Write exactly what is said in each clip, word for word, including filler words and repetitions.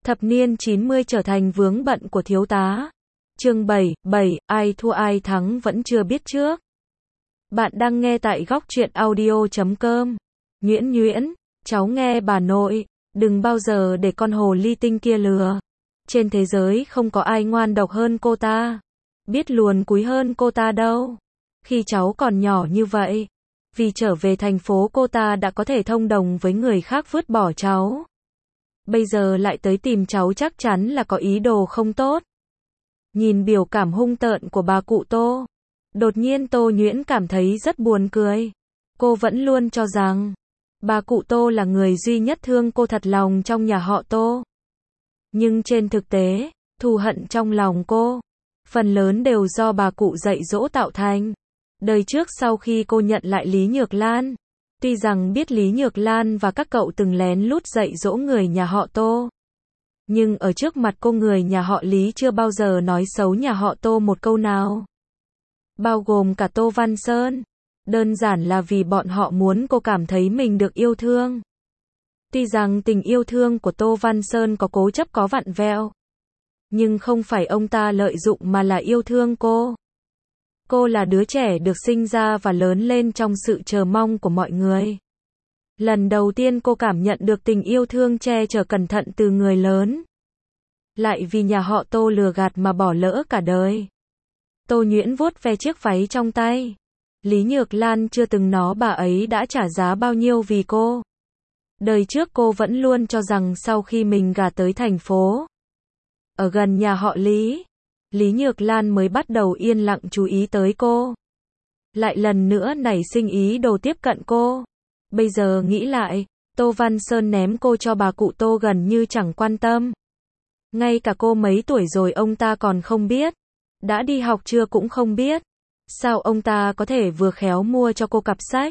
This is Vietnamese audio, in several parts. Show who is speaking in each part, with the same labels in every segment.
Speaker 1: Thập niên chín mươi trở thành vướng bận của thiếu tá. Chương bảy, bảy, ai thua ai thắng vẫn chưa biết trước. Bạn đang nghe tại góc truyện audio chấm com. Nhuyễn nhuyễn, cháu nghe bà nội, đừng bao giờ để con hồ ly tinh kia lừa. Trên thế giới không có ai ngoan độc hơn cô ta, biết luồn cúi hơn cô ta đâu. Khi cháu còn nhỏ như vậy, vì trở về thành phố cô ta đã có thể thông đồng với người khác vứt bỏ cháu. Bây giờ lại tới tìm cháu chắc chắn là có ý đồ không tốt. Nhìn biểu cảm hung tợn của bà cụ Tô, đột nhiên Tô Nhuyễn cảm thấy rất buồn cười. Cô vẫn luôn cho rằng bà cụ Tô là người duy nhất thương cô thật lòng trong nhà họ Tô. Nhưng trên thực tế, thù hận trong lòng cô, phần lớn đều do bà cụ dạy dỗ tạo thành. Đời trước sau khi cô nhận lại Lý Nhược Lan, tuy rằng biết Lý Nhược Lan và các cậu từng lén lút dạy dỗ người nhà họ Tô, nhưng ở trước mặt cô người nhà họ Lý chưa bao giờ nói xấu nhà họ Tô một câu nào. Bao gồm cả Tô Văn Sơn. Đơn giản là vì bọn họ muốn cô cảm thấy mình được yêu thương. Tuy rằng tình yêu thương của Tô Văn Sơn có cố chấp có vặn vẹo, nhưng không phải ông ta lợi dụng mà là yêu thương cô. Cô là đứa trẻ được sinh ra và lớn lên trong sự chờ mong của mọi người. Lần đầu tiên cô cảm nhận được tình yêu thương che chở cẩn thận từ người lớn. Lại vì nhà họ Tô lừa gạt mà bỏ lỡ cả đời. Tô Nhuyễn vuốt ve chiếc váy trong tay. Lý Nhược Lan chưa từng nói bà ấy đã trả giá bao nhiêu vì cô. Đời trước cô vẫn luôn cho rằng sau khi mình gả tới thành phố, ở gần nhà họ Lý, Lý Nhược Lan mới bắt đầu yên lặng chú ý tới cô. Lại lần nữa nảy sinh ý đồ tiếp cận cô. Bây giờ nghĩ lại, Tô Văn Sơn ném cô cho bà cụ Tô gần như chẳng quan tâm. Ngay cả cô mấy tuổi rồi ông ta còn không biết. Đã đi học chưa cũng không biết. Sao ông ta có thể vừa khéo mua cho cô cặp sách,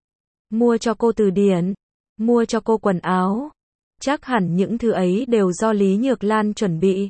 Speaker 1: mua cho cô từ điển, mua cho cô quần áo. Chắc hẳn những thứ ấy đều do Lý Nhược Lan chuẩn bị.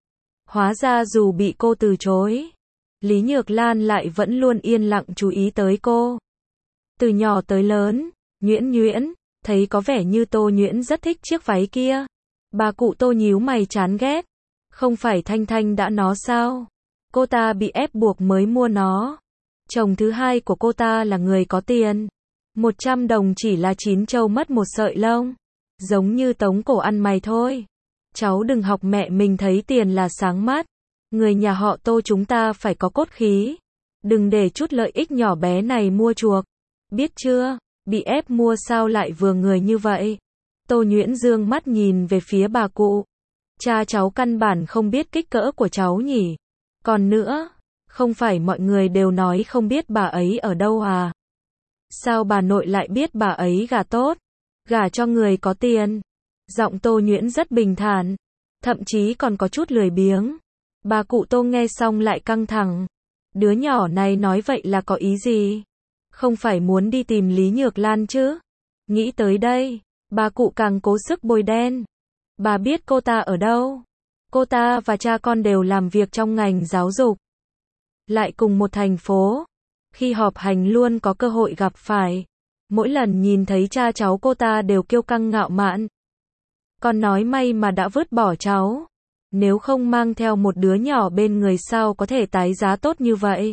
Speaker 1: Hóa ra dù bị cô từ chối, Lý Nhược Lan lại vẫn luôn yên lặng chú ý tới cô. Từ nhỏ tới lớn, Nhuyễn Nhuyễn, thấy có vẻ như Tô Nhuyễn rất thích chiếc váy kia. Bà cụ Tô nhíu mày chán ghét. Không phải Thanh Thanh đã nói sao? Cô ta bị ép buộc mới mua nó. Chồng thứ hai của cô ta là người có tiền. một trăm đồng chỉ là chín trâu mất một sợi lông. Giống như tống cổ ăn mày thôi. Cháu đừng học mẹ mình thấy tiền là sáng mắt. Người nhà họ Tô chúng ta phải có cốt khí. Đừng để chút lợi ích nhỏ bé này mua chuộc. Biết chưa? Bị ép mua sao lại vừa người như vậy? Tô Nhuyễn dương mắt nhìn về phía bà cụ. Cha cháu căn bản không biết kích cỡ của cháu nhỉ? Còn nữa, không phải mọi người đều nói không biết bà ấy ở đâu à? Sao bà nội lại biết bà ấy gả tốt? Gả cho người có tiền. Giọng Tô Nhuyễn rất bình thản, thậm chí còn có chút lười biếng. Bà cụ Tô nghe xong lại căng thẳng. Đứa nhỏ này nói vậy là có ý gì? Không phải muốn đi tìm Lý Nhược Lan chứ? Nghĩ tới đây, bà cụ càng cố sức bôi đen. Bà biết cô ta ở đâu? Cô ta và cha con đều làm việc trong ngành giáo dục. Lại cùng một thành phố. Khi họp hành luôn có cơ hội gặp phải. Mỗi lần nhìn thấy cha cháu cô ta đều kiêu căng ngạo mạn. Con nói may mà đã vứt bỏ cháu. Nếu không mang theo một đứa nhỏ bên người sao có thể tái giá tốt như vậy.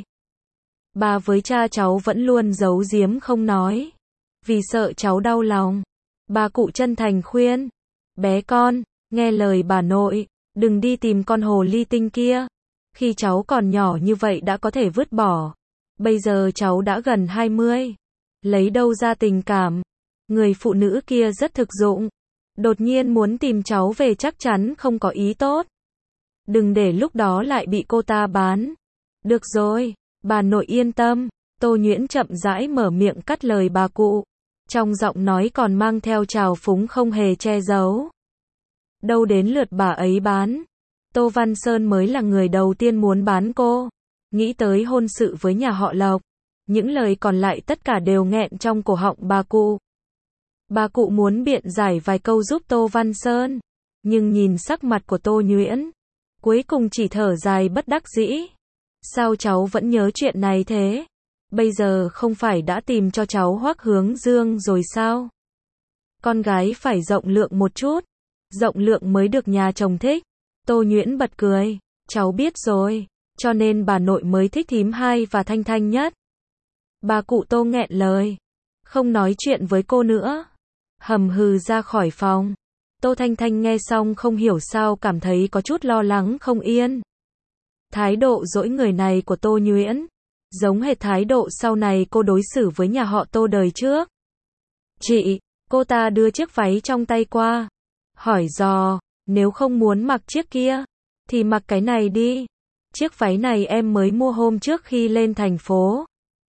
Speaker 1: Bà với cha cháu vẫn luôn giấu giếm không nói. Vì sợ cháu đau lòng. Bà cụ chân thành khuyên. Bé con, nghe lời bà nội. Đừng đi tìm con hồ ly tinh kia. Khi cháu còn nhỏ như vậy đã có thể vứt bỏ. Bây giờ cháu đã gần hai mươi. Lấy đâu ra tình cảm. Người phụ nữ kia rất thực dụng. Đột nhiên muốn tìm cháu về chắc chắn không có ý tốt. Đừng để lúc đó lại bị cô ta bán. Được rồi, bà nội yên tâm. Tô Nhuyễn chậm rãi mở miệng cắt lời bà cụ. Trong giọng nói còn mang theo trào phúng không hề che giấu. Đâu đến lượt bà ấy bán. Tô Văn Sơn mới là người đầu tiên muốn bán cô. Nghĩ tới hôn sự với nhà họ Lộc. Những lời còn lại tất cả đều nghẹn trong cổ họng bà cụ. Bà cụ muốn biện giải vài câu giúp Tô Văn Sơn. Nhưng nhìn sắc mặt của Tô Nhuyễn, cuối cùng chỉ thở dài bất đắc dĩ. Sao cháu vẫn nhớ chuyện này thế? Bây giờ không phải đã tìm cho cháu Hoắc Hướng Dương rồi sao? Con gái phải rộng lượng một chút. Rộng lượng mới được nhà chồng thích. Tô Nhuyễn bật cười. Cháu biết rồi. Cho nên bà nội mới thích thím hai và Thanh Thanh nhất. Bà cụ Tô nghẹn lời. Không nói chuyện với cô nữa. Hầm hừ ra khỏi phòng. Tô Thanh Thanh nghe xong không hiểu sao cảm thấy có chút lo lắng không yên. Thái độ dỗi người này của Tô Nhuyễn, giống hệt thái độ sau này cô đối xử với nhà họ Tô đời trước. Chị, cô ta đưa chiếc váy trong tay qua. Hỏi dò, nếu không muốn mặc chiếc kia, thì mặc cái này đi. Chiếc váy này em mới mua hôm trước khi lên thành phố.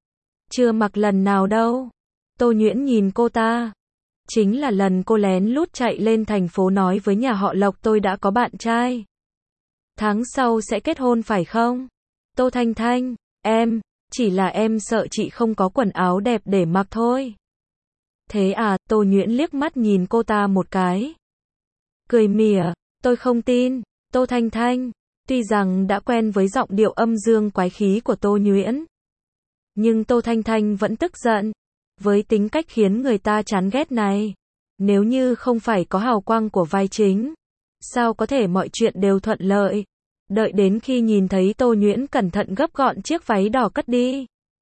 Speaker 1: Chưa mặc lần nào đâu. Tô Nhuyễn nhìn cô ta. Chính là lần cô lén lút chạy lên thành phố nói với nhà họ Lộc tôi đã có bạn trai. Tháng sau sẽ kết hôn phải không? Tô Thanh Thanh, em, chỉ là em sợ chị không có quần áo đẹp để mặc thôi. Thế à, Tô Nhuyễn liếc mắt nhìn cô ta một cái. Cười mỉa, tôi không tin. Tô Thanh Thanh, tuy rằng đã quen với giọng điệu âm dương quái khí của Tô Nhuyễn, nhưng Tô Thanh Thanh vẫn tức giận. Với tính cách khiến người ta chán ghét này, nếu như không phải có hào quang của vai chính, sao có thể mọi chuyện đều thuận lợi. Đợi đến khi nhìn thấy Tô Nhuyễn cẩn thận gấp gọn chiếc váy đỏ cất đi,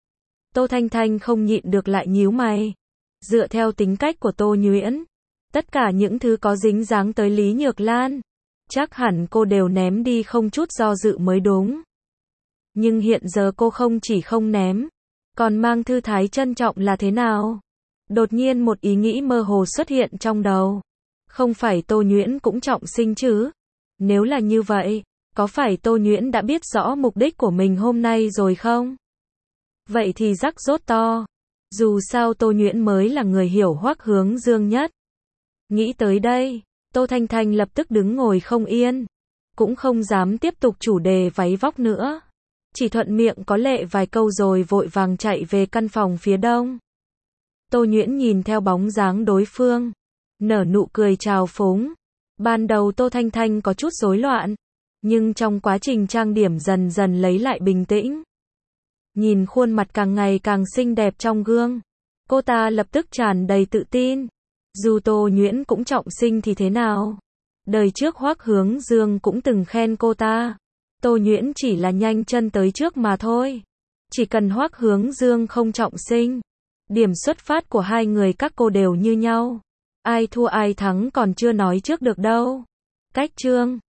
Speaker 1: Tô Thanh Thanh không nhịn được lại nhíu mày. Dựa theo tính cách của Tô Nhuyễn, tất cả những thứ có dính dáng tới Lý Nhược Lan, chắc hẳn cô đều ném đi không chút do dự mới đúng. Nhưng hiện giờ cô không chỉ không ném, còn mang thư thái trân trọng là thế nào? Đột nhiên một ý nghĩ mơ hồ xuất hiện trong đầu. Không phải Tô Nhuyễn cũng trọng sinh chứ? Nếu là như vậy, có phải Tô Nhuyễn đã biết rõ mục đích của mình hôm nay rồi không? Vậy thì rắc rốt to. Dù sao Tô Nhuyễn mới là người hiểu Hoắc Hướng Dương nhất. Nghĩ tới đây, Tô Thanh Thanh lập tức đứng ngồi không yên. Cũng không dám tiếp tục chủ đề váy vóc nữa. Chỉ thuận miệng có lệ vài câu rồi vội vàng chạy về căn phòng phía đông. Tô Nhuyễn nhìn theo bóng dáng đối phương, nở nụ cười trào phúng. Ban đầu Tô Thanh Thanh có chút rối loạn, nhưng trong quá trình trang điểm dần dần lấy lại bình tĩnh. Nhìn khuôn mặt càng ngày càng xinh đẹp trong gương, cô ta lập tức tràn đầy tự tin. Dù Tô Nhuyễn cũng trọng sinh thì thế nào? Đời trước Hoắc Hướng Dương cũng từng khen cô ta. Tô Nhuyễn chỉ là nhanh chân tới trước mà thôi. Chỉ cần Hoắc Hướng Dương không trọng sinh, điểm xuất phát của hai người các cô đều như nhau. Ai thua ai thắng còn chưa nói trước được đâu. Cách chương